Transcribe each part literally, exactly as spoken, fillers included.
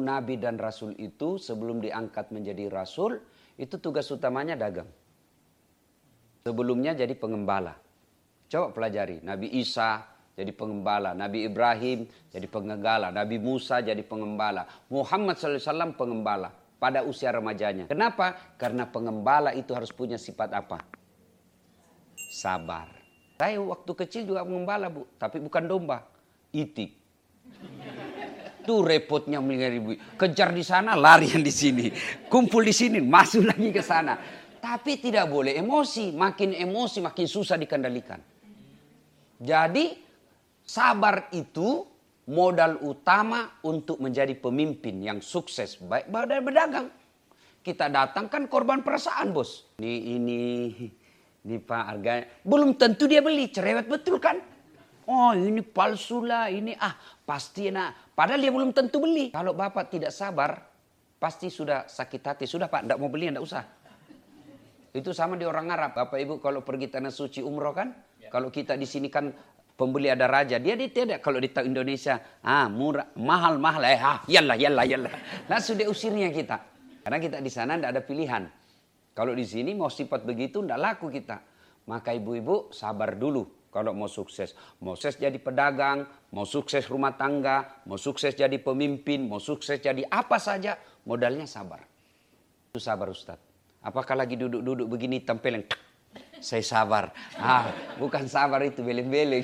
nabi dan rasul itu sebelum diangkat menjadi rasul, itu tugas utamanya dagang. Sebelumnya jadi pengembala. Coba pelajari, Nabi Isa jadi pengembala, Nabi Ibrahim jadi pengembala, Nabi Musa jadi pengembala, Muhammad shallallahu alaihi wasallam pengembala pada usia remajanya. Kenapa? Karena pengembala itu harus punya sifat apa? Sabar. Saya waktu kecil juga pengembala, Bu, tapi bukan domba, itik. Tuh repotnya melihat ibu, kejar di sana, lari yang di sini, kumpul di sini, masuk lagi ke sana. Tapi tidak boleh emosi, makin emosi makin susah dikendalikan. Jadi sabar itu modal utama untuk menjadi pemimpin yang sukses, baik dari berdagang. Kita datang kan korban perasaan, bos. Ini ini ini Pak harganya belum tentu dia beli, cerewet betul kan? Oh ini palsu lah, ini ah pasti enak. Padahal dia belum tentu beli. Kalau Bapak tidak sabar, pasti sudah sakit hati. Sudah Pak, tidak mau beli, tidak usah. Itu sama di orang Arab. Bapak Ibu kalau pergi tanah suci umroh kan. Ya. Kalau kita di sini kan pembeli ada raja. Dia tidak. Kalau di Indonesia, ah murah, mahal, mahal. Eh, ah, yallah, yallah, yallah. Langsung dia usirnya kita. Karena kita di sana tidak ada pilihan. Kalau di sini mau sifat begitu tidak laku kita. Maka ibu-ibu sabar dulu. Kalau mau sukses, mau sukses jadi pedagang, mau sukses rumah tangga, mau sukses jadi pemimpin, mau sukses jadi apa saja, modalnya sabar. Itu sabar Ustaz. Apakah lagi duduk-duduk begini tempeleng, saya sabar. Ah, bukan sabar itu, beleng-beleng.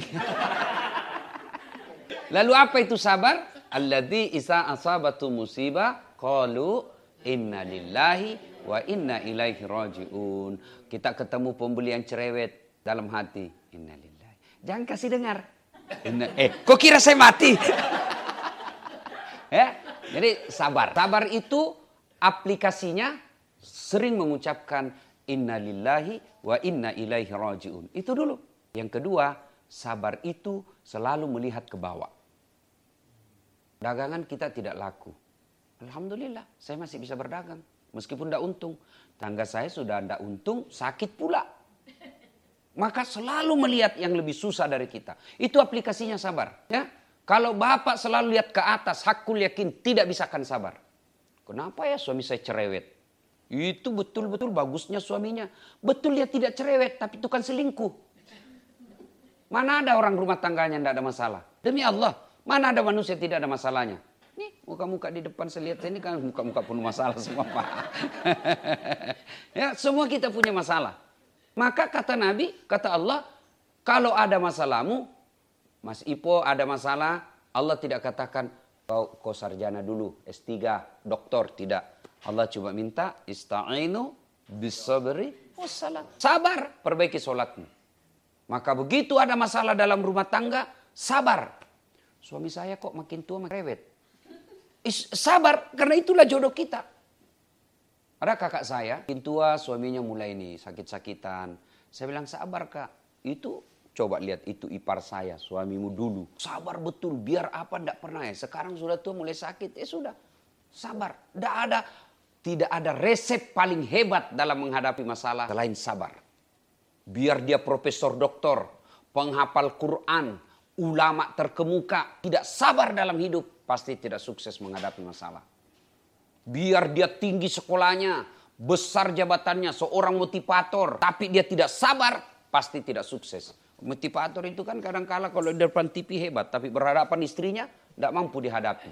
Lalu apa itu sabar? Alladzi isa asabatu musibah qalu inna lillahi wa inna ilaihi rajiun. Kita ketemu pembeli yang cerewet dalam hati, inna lillahi. Jangan kasih dengar. Eh, kok kira saya mati? Ya, jadi sabar. Sabar itu aplikasinya sering mengucapkan inna lillahi wa inna ilaihi rajiun. Itu dulu. Yang kedua, sabar itu selalu melihat ke bawah. Dagangan kita tidak laku. Alhamdulillah, saya masih bisa berdagang. Meskipun tidak untung. Tangga saya sudah tidak untung, sakit pula. Maka selalu melihat yang lebih susah dari kita. Itu aplikasinya sabar. Ya, kalau Bapak selalu lihat ke atas, hakul yakin tidak bisa akan sabar. Kenapa ya suami saya cerewet? Itu betul-betul bagusnya suaminya. Betul dia tidak cerewet, tapi itu kan selingkuh. Mana ada orang rumah tangganya tidak ada masalah? Demi Allah, mana ada manusia tidak ada masalahnya? Nih, muka-muka di depan saya lihat ini kan muka-muka penuh masalah semua, Pak. Ya, semua kita punya masalah. Maka kata Nabi, kata Allah, kalau ada masalahmu, Mas Ipo ada masalah, Allah tidak katakan, kau, kau sarjana dulu, S tiga, doktor, tidak. Allah cuma minta, ista'inu bisabri wassalam. Sabar, perbaiki sholatmu. Maka begitu ada masalah dalam rumah tangga, sabar. Suami saya kok makin tua makin rewet. Sabar, karena itulah jodoh kita. Ada kakak saya, makin tua suaminya mulai nih sakit-sakitan. Saya bilang sabar kak, itu coba lihat itu ipar saya, suamimu dulu. Sabar betul, biar apa enggak pernah ya. Sekarang sudah tua mulai sakit, eh sudah. Sabar, tidak ada, tidak ada resep paling hebat dalam menghadapi masalah selain sabar. Biar dia profesor doktor, penghafal Quran, ulama terkemuka, tidak sabar dalam hidup, pasti tidak sukses menghadapi masalah. Biar dia tinggi sekolahnya, besar jabatannya, seorang motivator, tapi dia tidak sabar, pasti tidak sukses. Motivator itu kan kadang-kala kalau di depan T V hebat, tapi berhadapan istrinya tidak mampu dihadapi.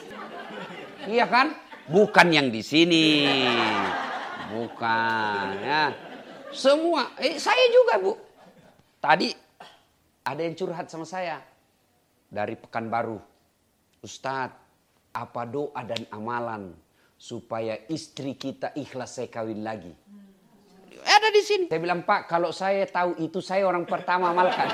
Iya kan? Bukan yang di sini, bukan ya. Semua, eh, saya juga Bu. Tadi ada yang curhat sama saya dari Pekanbaru, Ustadz, apa doa dan amalan supaya istri kita ikhlas saya kawin lagi. Ada di sini. Saya bilang, Pak, kalau saya tahu itu saya orang pertama amalkan.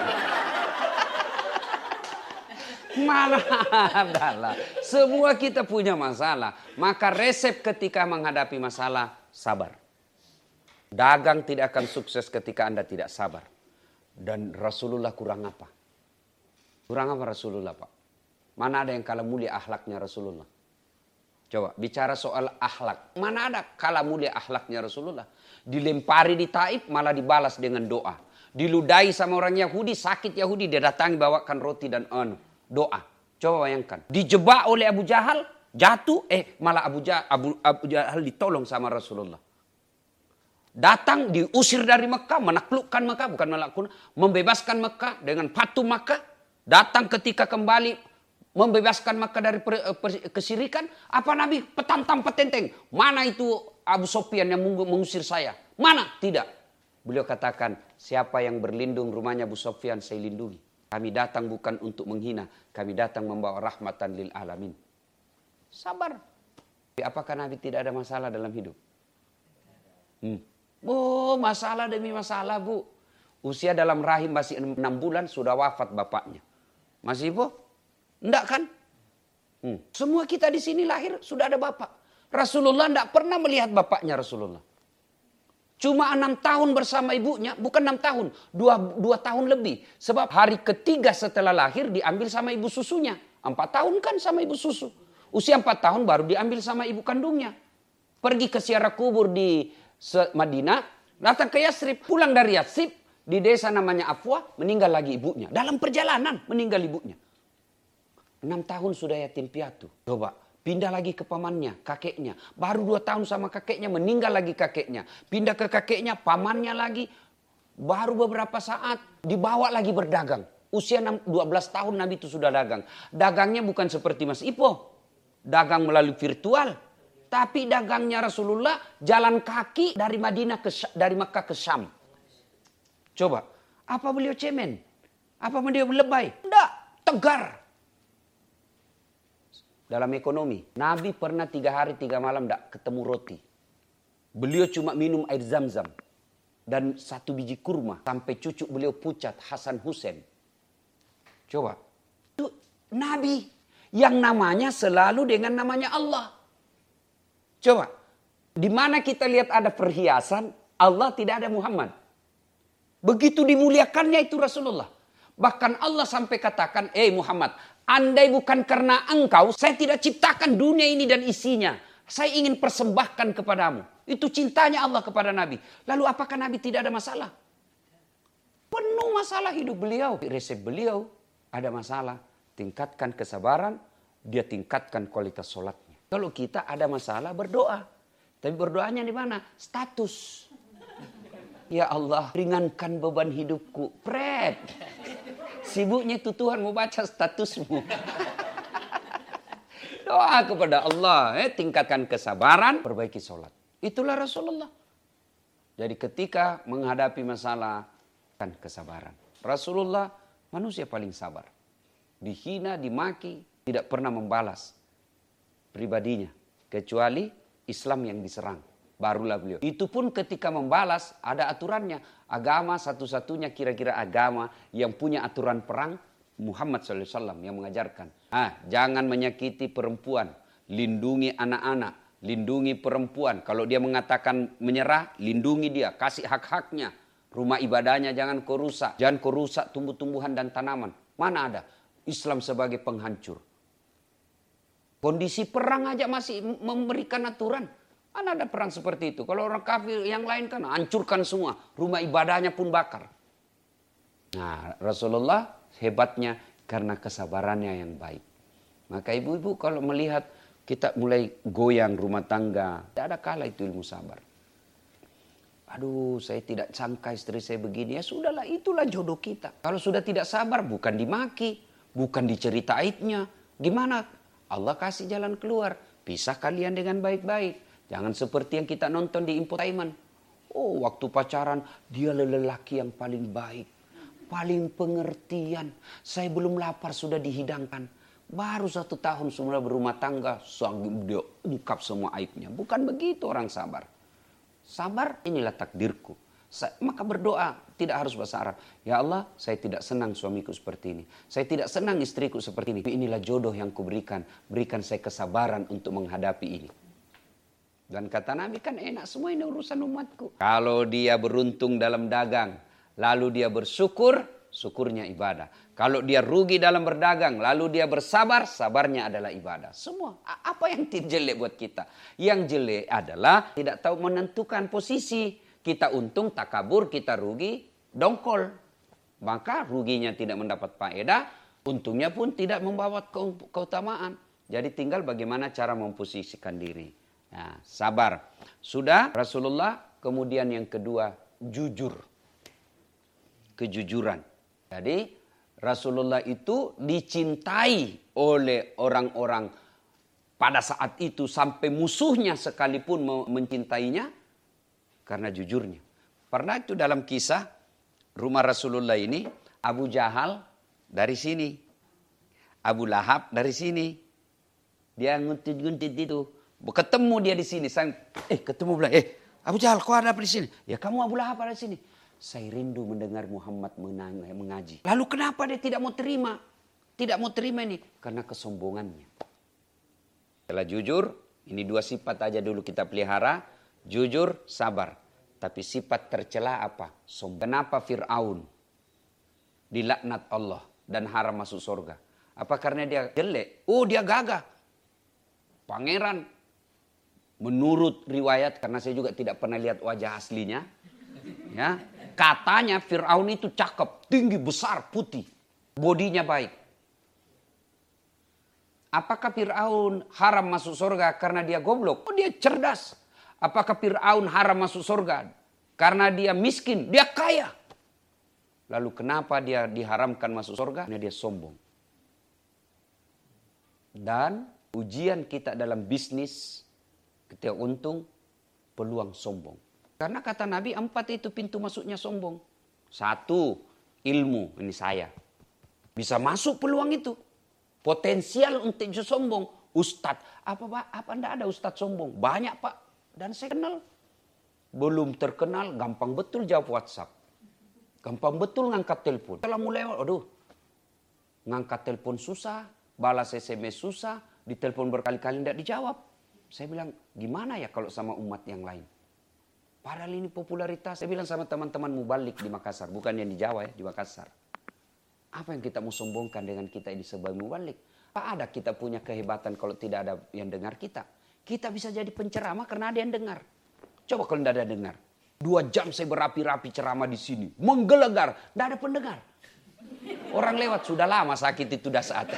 Malah adalah. Semua kita punya masalah. Maka resep ketika menghadapi masalah, sabar. Dagang tidak akan sukses ketika Anda tidak sabar. Dan Rasulullah kurang apa? Kurang apa Rasulullah, Pak? Mana ada yang kalah mulia akhlaknya Rasulullah? Coba bicara soal akhlak. Mana ada kalah mulia akhlaknya Rasulullah? Dilempari di Taif malah dibalas dengan doa. Diludahi sama orang Yahudi, sakit Yahudi, dia datangi bawakan roti dan anu, doa. Coba bayangkan. Dijebak oleh Abu Jahal, jatuh, eh malah Abu, ja, Abu, Abu Jahal ditolong sama Rasulullah. Datang diusir dari Mekah, menaklukkan Mekah, bukan menaklukkan, membebaskan Mekah dengan Fatu Makkah. Datang ketika kembali membebaskan Mekah dari per, per, kesirikan, apa Nabi petantang petenteng? Mana itu Abu Sufyan yang mengusir saya? Mana? Tidak. Beliau katakan, siapa yang berlindung rumahnya Abu Sufyan, saya lindungi. Kami datang bukan untuk menghina, kami datang membawa rahmatan lil alamin. Sabar. Apakah Nabi tidak ada masalah dalam hidup? Hmm. Oh, masalah demi masalah, Bu. Usia dalam rahim masih enam bulan sudah wafat bapaknya. Masih, Bu? Enggak kan? Hmm. Semua kita di sini lahir sudah ada bapak. Rasulullah enggak pernah melihat bapaknya Rasulullah. Cuma enam tahun bersama ibunya, bukan enam tahun, dua, dua tahun lebih. Sebab hari ketiga setelah lahir diambil sama ibu susunya. Empat tahun kan sama ibu susu. Usia empat tahun baru diambil sama ibu kandungnya. Pergi ke ziarah kubur di Madinah, datang ke Yathrib, pulang dari Yathrib, di desa namanya Afwa, meninggal lagi ibunya. Dalam perjalanan meninggal ibunya. Enam tahun sudah yatim piatu. Coba. Pindah lagi ke pamannya, kakeknya. Baru dua tahun sama kakeknya, meninggal lagi kakeknya. Pindah ke kakeknya, pamannya lagi. Baru beberapa saat, dibawa lagi berdagang. Usia dua belas tahun Nabi itu sudah dagang. Dagangnya bukan seperti Mas Ipo. Dagang melalui virtual. Tapi dagangnya Rasulullah jalan kaki dari Madinah ke dari Makkah ke Syam. Coba, apa beliau cemen? Apa beliau lebay? Tidak, tegar. Dalam ekonomi, Nabi pernah tiga hari tiga malam tidak ketemu roti. Beliau cuma minum air zam-zam dan satu biji kurma sampai cucu beliau pucat Hasan Hussein. Coba, itu Nabi yang namanya selalu dengan namanya Allah. Coba, di mana kita lihat ada perhiasan, Allah tidak ada Muhammad. Begitu dimuliakannya itu Rasulullah. Bahkan Allah sampai katakan, eh Muhammad, andai bukan karena engkau, saya tidak ciptakan dunia ini dan isinya. Saya ingin persembahkan kepadamu. Itu cintanya Allah kepada Nabi. Lalu apakah Nabi tidak ada masalah? Penuh masalah hidup beliau. Resep beliau ada masalah. Tingkatkan kesabaran, dia tingkatkan kualitas sholatnya. Kalau kita ada masalah berdoa. Tapi berdoanya di mana? Status. Ya Allah, ringankan beban hidupku. Pret. Sibuknya itu Tuhan mau baca statusmu. Doa kepada Allah. Eh, tingkatkan kesabaran, perbaiki sholat. Itulah Rasulullah. Jadi ketika menghadapi masalah, kan kesabaran. Rasulullah manusia paling sabar. Dihina, dimaki, tidak pernah membalas pribadinya. Kecuali Islam yang diserang. Barulah beliau. Itu pun ketika membalas ada aturannya. Agama satu-satunya kira-kira agama yang punya aturan perang. Muhammad shallallahu alaihi wasallam yang mengajarkan. Ah, jangan menyakiti perempuan. Lindungi anak-anak. Lindungi perempuan. Kalau dia mengatakan menyerah, lindungi dia. Kasih hak-haknya. Rumah ibadahnya jangan kau rusak. Jangan kau rusak tumbuh-tumbuhan dan tanaman. Mana ada Islam sebagai penghancur. Kondisi perang aja masih memberikan aturan. Mana ada perang seperti itu. Kalau orang kafir yang lain kan hancurkan semua. Rumah ibadahnya pun bakar. Nah, Rasulullah hebatnya karena kesabarannya yang baik. Maka ibu-ibu kalau melihat kita mulai goyang rumah tangga. Tidak ada kalah itu ilmu sabar. Aduh, saya tidak sangka istri saya begini. Ya sudahlah, itulah jodoh kita. Kalau sudah tidak sabar, bukan dimaki. Bukan diceritainnya. Gimana? Allah kasih jalan keluar. Pisah kalian dengan baik-baik. Jangan seperti yang kita nonton di infotainment. Oh, waktu pacaran dia lelaki yang paling baik. Paling pengertian. Saya belum lapar sudah dihidangkan. Baru satu tahun sudah berumah tangga. Sanggup dia ungkap semua aibnya. Bukan begitu orang sabar. Sabar inilah takdirku. Saya, maka berdoa. Tidak harus bahasa Arab. Ya Allah, saya tidak senang suamiku seperti ini. Saya tidak senang istriku seperti ini. Inilah jodoh yang kuberikan. Berikan saya kesabaran untuk menghadapi ini. Dan kata Nabi kan enak semua ini urusan umatku. Kalau dia beruntung dalam dagang, lalu dia bersyukur, syukurnya ibadah. Kalau dia rugi dalam berdagang, lalu dia bersabar, sabarnya adalah ibadah. Semua. Apa yang jelek buat kita? Yang jelek adalah tidak tahu menentukan posisi. Kita untung, takabur, kita rugi, dongkol. Maka ruginya tidak mendapat faedah, untungnya pun tidak membawa keutamaan. Jadi tinggal bagaimana cara memposisikan diri. Nah, sabar. Sudah Rasulullah, kemudian yang kedua, jujur. Kejujuran. Jadi Rasulullah itu dicintai oleh orang-orang pada saat itu sampai musuhnya sekalipun mencintainya karena jujurnya. Pernah itu dalam kisah rumah Rasulullah ini, Abu Jahal dari sini, Abu Lahab dari sini. Dia nguntit-nguntit itu. Ketemu dia di sini. Saya, eh ketemu bilang, eh Abu Jahal kau ada di sini? Ya kamu Abu Lahab ada di sini. Saya rindu mendengar Muhammad mengaji. Lalu kenapa dia tidak mau terima? Tidak mau terima ini? Karena kesombongannya. Setelah jujur, ini dua sifat aja dulu kita pelihara. Jujur, sabar. Tapi sifat tercela apa? Sombong. Kenapa Fir'aun dilaknat Allah dan haram masuk surga? Apa karena dia jelek? Oh dia gagah. Pangeran. Menurut riwayat, karena saya juga tidak pernah lihat wajah aslinya. Ya, katanya Fir'aun itu cakep, tinggi, besar, putih. Bodinya baik. Apakah Fir'aun haram masuk surga karena dia goblok? Oh dia cerdas. Apakah Fir'aun haram masuk surga karena dia miskin? Dia kaya. Lalu kenapa dia diharamkan masuk surga? Karena dia sombong. Dan ujian kita dalam bisnis, ketika untung, peluang sombong. Karena kata Nabi, empat itu pintu masuknya sombong. Satu, ilmu. Ini saya. Bisa masuk peluang itu. Potensial untuk sombong. Ustadz. Apa, apa enggak ada ustadz sombong? Banyak pak. Dan saya kenal. Belum terkenal, gampang betul jawab WhatsApp. Gampang betul ngangkat telepon. Setelah mulai, aduh. Ngangkat telepon susah. Balas S M S susah. Ditelepon berkali-kali tidak dijawab. Saya bilang, gimana ya kalau sama umat yang lain? Padahal ini popularitas. Saya bilang sama teman-teman mubalik di Makassar. Bukan yang di Jawa ya, di Makassar. Apa yang kita mau sombongkan dengan kita ini sebagai mubalik? Apa ada kita punya kehebatan kalau tidak ada yang dengar kita? Kita bisa jadi penceramah karena ada yang dengar. Coba kalau tidak ada yang dengar. Dua jam saya berapi-rapi ceramah di sini. Menggelegar. Tidak ada pendengar. Orang lewat sudah lama sakit itu dah saat.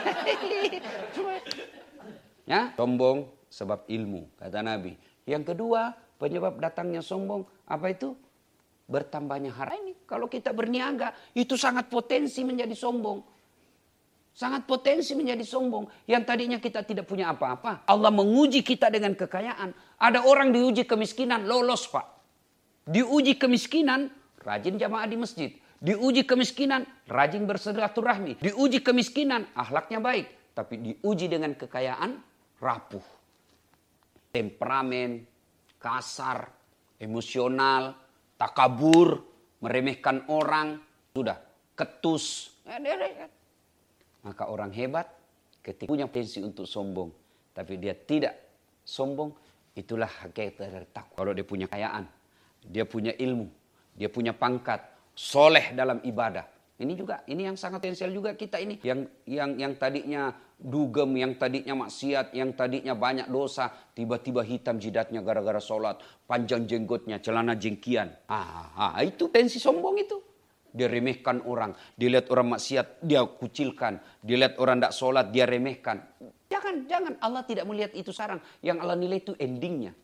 Ya, sombong sebab ilmu, kata Nabi. Yang kedua, penyebab datangnya sombong, apa itu? Bertambahnya harta. Ini kalau kita berniaga, itu sangat potensi menjadi sombong. Sangat potensi menjadi sombong. Yang tadinya kita tidak punya apa-apa. Allah menguji kita dengan kekayaan. Ada orang diuji kemiskinan, lolos pak. Diuji kemiskinan, rajin jamaah di masjid. Diuji kemiskinan, rajin bersilaturahmi. Diuji kemiskinan, akhlaknya baik. Tapi diuji dengan kekayaan, rapuh. Temperamen, kasar, emosional, takabur, meremehkan orang, sudah ketus. Maka orang hebat ketika punya potensi untuk sombong, tapi dia tidak sombong, itulah hakikat dari takwa. Kalau dia punya kekayaan, dia punya ilmu, dia punya pangkat, soleh dalam ibadah. Ini juga, ini yang sangat potensial juga kita ini. Yang yang yang tadinya dugem, yang tadinya maksiat, yang tadinya banyak dosa, tiba-tiba hitam jidatnya gara-gara sholat, panjang jenggotnya, celana jengkian. Ah, ah itu tensi sombong itu. Dia remehkan orang, dilihat orang maksiat, dia kucilkan, dilihat orang tidak sholat, dia remehkan. Jangan, jangan. Allah tidak melihat itu sekarang. Yang Allah nilai itu endingnya.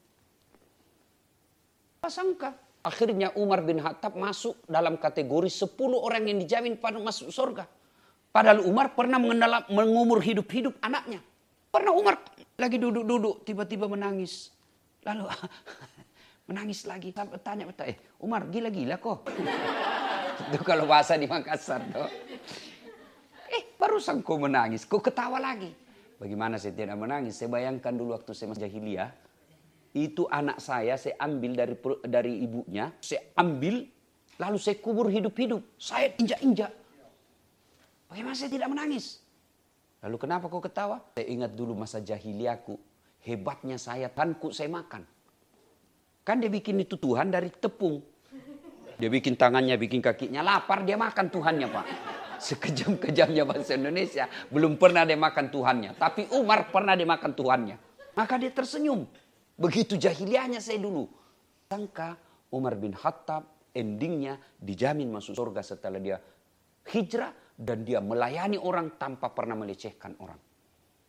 Apa sangka? Akhirnya Umar bin Khattab masuk dalam kategori sepuluh orang yang dijamin pada masuk surga. Padahal Umar pernah mengenal, mengumur hidup-hidup anaknya. Pernah Umar lagi duduk-duduk tiba-tiba menangis. Lalu menangis lagi. Tanya, eh Umar gila-gila kok. Itu kalau bahasa di Makassar. Tuh. Eh barusan kau menangis, kau ketawa lagi. Bagaimana saya tidak menangis? Saya bayangkan dulu waktu saya masih jahiliyah. Itu anak saya, saya ambil dari dari ibunya, saya ambil, lalu saya kubur hidup-hidup. Saya injak-injak. Bagaimana saya tidak menangis? Lalu kenapa kau ketawa? Saya ingat dulu masa jahiliaku, hebatnya saya, tanku saya makan. Kan dia bikin itu Tuhan dari tepung. Dia bikin tangannya, bikin kakinya, lapar dia makan Tuhannya pak. Sekejam-kejamnya bahasa Indonesia, belum pernah dia makan Tuhannya. Tapi Umar pernah dia makan Tuhannya. Maka dia tersenyum. Begitu jahiliahnya saya dulu. Sangka Umar bin Khattab endingnya dijamin masuk surga setelah dia hijrah dan dia melayani orang tanpa pernah melecehkan orang.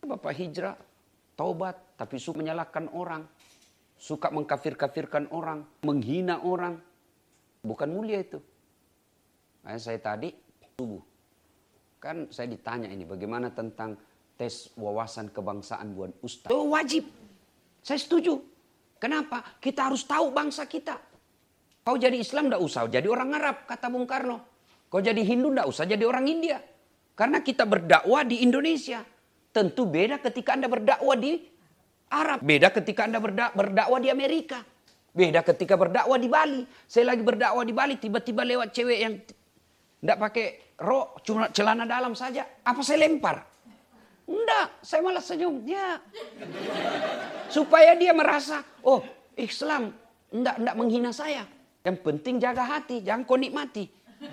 Bapak hijrah, taubat, tapi suka menyalahkan orang. Suka mengkafir-kafirkan orang, menghina orang. Bukan mulia itu. Nah, saya tadi, subuh. Kan saya ditanya ini, bagaimana tentang tes wawasan kebangsaan buat ustaz. Oh wajib. Saya setuju. Kenapa? Kita harus tahu bangsa kita. Kau jadi Islam tidak usah jadi orang Arab, kata Bung Karno. Kau jadi Hindu tidak usah jadi orang India. Karena kita berdakwah di Indonesia. Tentu beda ketika Anda berdakwah di Arab. Beda ketika Anda berdak berdakwah di Amerika. Beda ketika berdakwah di Bali. Saya lagi berdakwah di Bali, tiba-tiba lewat cewek yang tidak pakai rok, cuma celana dalam saja. Apa saya lempar? Enggak, saya malah senyum. Ya. Supaya dia merasa, oh Islam enggak, enggak menghina saya. Yang penting jaga hati, jangan kau nikmati.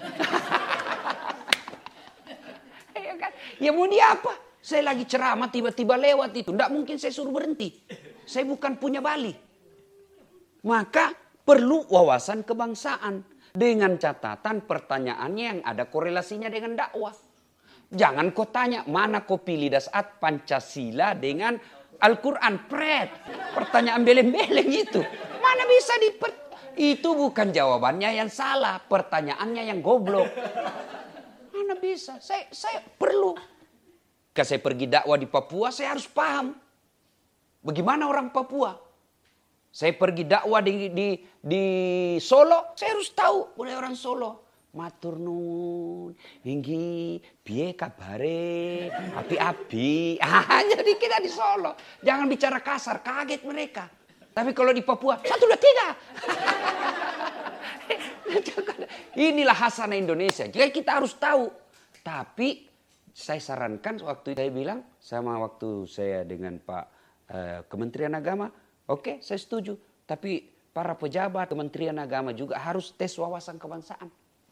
Ya, kan? Ya mau dia apa? Saya lagi ceramah tiba-tiba lewat itu. Enggak mungkin saya suruh berhenti. Saya bukan punya Bali. Maka perlu wawasan kebangsaan. Dengan catatan pertanyaannya yang ada korelasinya dengan dakwah. Jangan kau tanya mana kau pilih dasar Pancasila dengan Al-Quran. Pret. Pertanyaan beleng-beleng itu. Mana bisa diper... Itu bukan jawabannya yang salah. Pertanyaannya yang goblok. Mana bisa? Saya, saya perlu. Ketika saya pergi dakwah di Papua, saya harus paham. Bagaimana orang Papua? Saya pergi dakwah di, di, di Solo, saya harus tahu oleh orang Solo. Matur nuwun, hinggi, piye kabare, api-api. Ah, jadi kita di Solo. Jangan bicara kasar, kaget mereka. Tapi kalau di Papua, satu, dua, tiga. Inilah khasana Indonesia. Jadi kita harus tahu. Tapi saya sarankan waktu saya bilang sama waktu saya dengan Pak uh, Kementerian Agama, oke okay, saya setuju. Tapi para pejabat Kementerian Agama juga harus tes wawasan kebangsaan.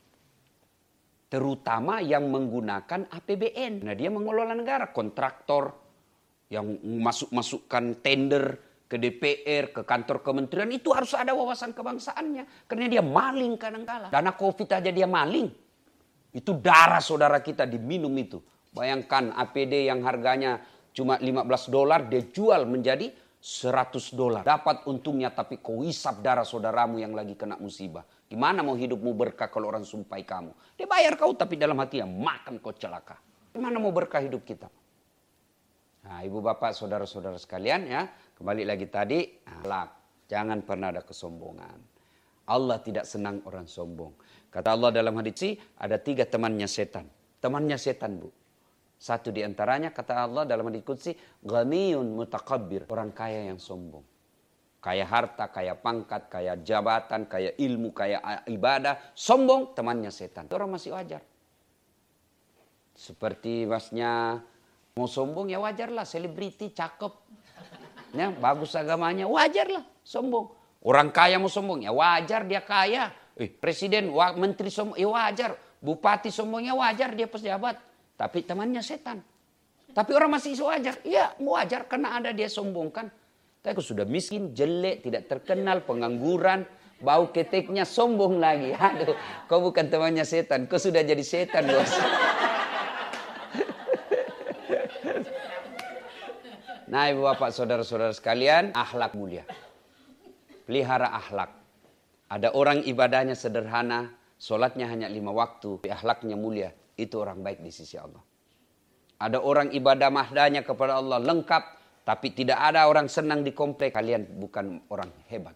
Terutama yang menggunakan A P B N. Nah dia mengelola negara, kontraktor yang masuk-masukkan tender ke D P R, ke kantor kementerian itu harus ada wawasan kebangsaannya. Karena dia maling kadang-kala. Dana Covid aja dia maling. Itu darah saudara kita diminum itu. Bayangkan A P D yang harganya cuma lima belas dolar dia jual menjadi seratus dolar. Dapat untungnya tapi kau isap darah saudaramu yang lagi kena musibah. Gimana mau hidupmu berkah kalau orang sumpai kamu? Dia bayar kau tapi dalam hatinya makan kau celaka. Gimana mau berkah hidup kita? Nah ibu bapak saudara-saudara sekalian ya. Kembali lagi tadi. Akhlak. Jangan pernah ada kesombongan. Allah tidak senang orang sombong. Kata Allah dalam hadits ini ada tiga temannya setan. Temannya setan bu. Satu di antaranya kata Allah dalam hadits qudsi. Ghaniyun mutakabbir. Orang kaya yang sombong. Kaya harta, kaya pangkat, kaya jabatan, kaya ilmu, kaya ibadah. Sombong temannya setan. Itu orang masih wajar. Seperti masnya mau sombong ya wajarlah. Selebriti cakep. Ya, bagus agamanya wajarlah sombong. Orang kaya mau sombong ya wajar dia kaya. Eh, presiden, wa, menteri sombong ya wajar. Bupati sombongnya wajar dia pejabat. Tapi temannya setan. Tapi orang masih wajar. Ya wajar karena ada dia sombongkan. Tapi aku sudah miskin, jelek, tidak terkenal, pengangguran, bau keteknya sombong lagi. Aduh, kau bukan temannya setan, kau sudah jadi setan bos. Nah ibu bapak saudara-saudara sekalian, akhlak mulia. Pelihara akhlak. Ada orang ibadahnya sederhana, sholatnya hanya lima waktu, akhlaknya mulia. Itu orang baik di sisi Allah. Ada orang ibadah mahdanya kepada Allah lengkap. Tapi tidak ada orang senang di komplek. Kalian bukan orang hebat.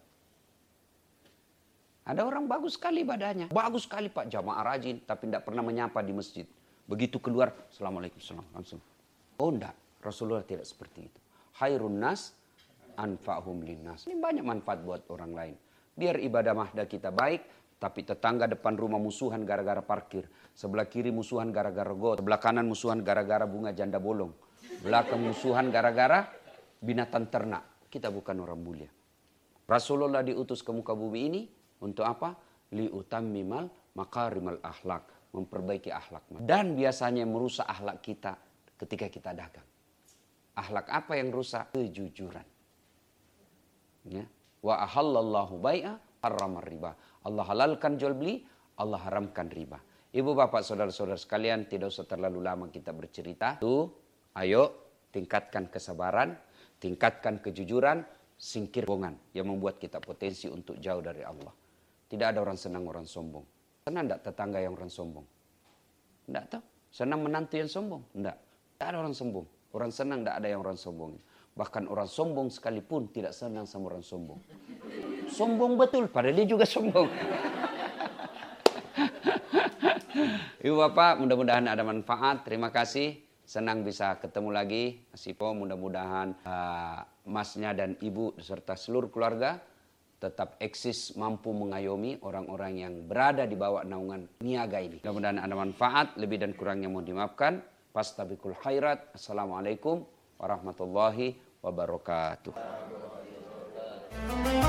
Ada orang bagus sekali ibadahnya. Bagus sekali pak jamaah rajin. Tapi tidak pernah menyapa di masjid. Begitu keluar. Assalamualaikum. Salam, langsung. Oh enggak. Rasulullah tidak seperti itu. Khairun nas anfa'hum linnas. Ini banyak manfaat buat orang lain. Biar ibadah mahdah kita baik. Tapi tetangga depan rumah musuhan gara-gara parkir. Sebelah kiri musuhan gara-gara got. Sebelah kanan musuhan gara-gara bunga janda bolong. Belakang musuhan gara-gara binatang ternak. Kita bukan orang mulia. Rasulullah diutus ke muka bumi ini untuk apa? Liutammimal makarimal akhlak. Memperbaiki akhlak. Dan biasanya merusak akhlak kita ketika kita dagang. Akhlak apa yang rusak? Kejujuran. Ya. Wa ahallallahu bai'a harramar riba. Allah halalkan jual beli, Allah haramkan riba. Ibu bapak saudara-saudara sekalian, tidak usah terlalu lama kita bercerita. Tuh, ayo tingkatkan kesabaran, tingkatkan kejujuran, singkir bohongan yang membuat kita potensi untuk jauh dari Allah. Tidak ada orang senang orang sombong. Senang tidak tetangga yang orang sombong? Tidak tahu. Senang menantu yang sombong? Tidak. Tidak ada orang sombong. Orang senang tidak ada yang orang sombong. Bahkan orang sombong sekalipun tidak senang sama orang sombong. Sombong betul, padahal dia juga sombong. Ibu bapak, mudah-mudahan ada manfaat. Terima kasih. Senang bisa ketemu lagi. Asipo, mudah-mudahan uh, masnya dan ibu serta seluruh keluarga tetap eksis mampu mengayomi orang-orang yang berada di bawah naungan niaga ini. Mudah-mudahan ada manfaat. Lebih dan kurangnya mohon dimaafkan. Fastabiqul khairat. Assalamualaikum warahmatullahi wabarakatuh.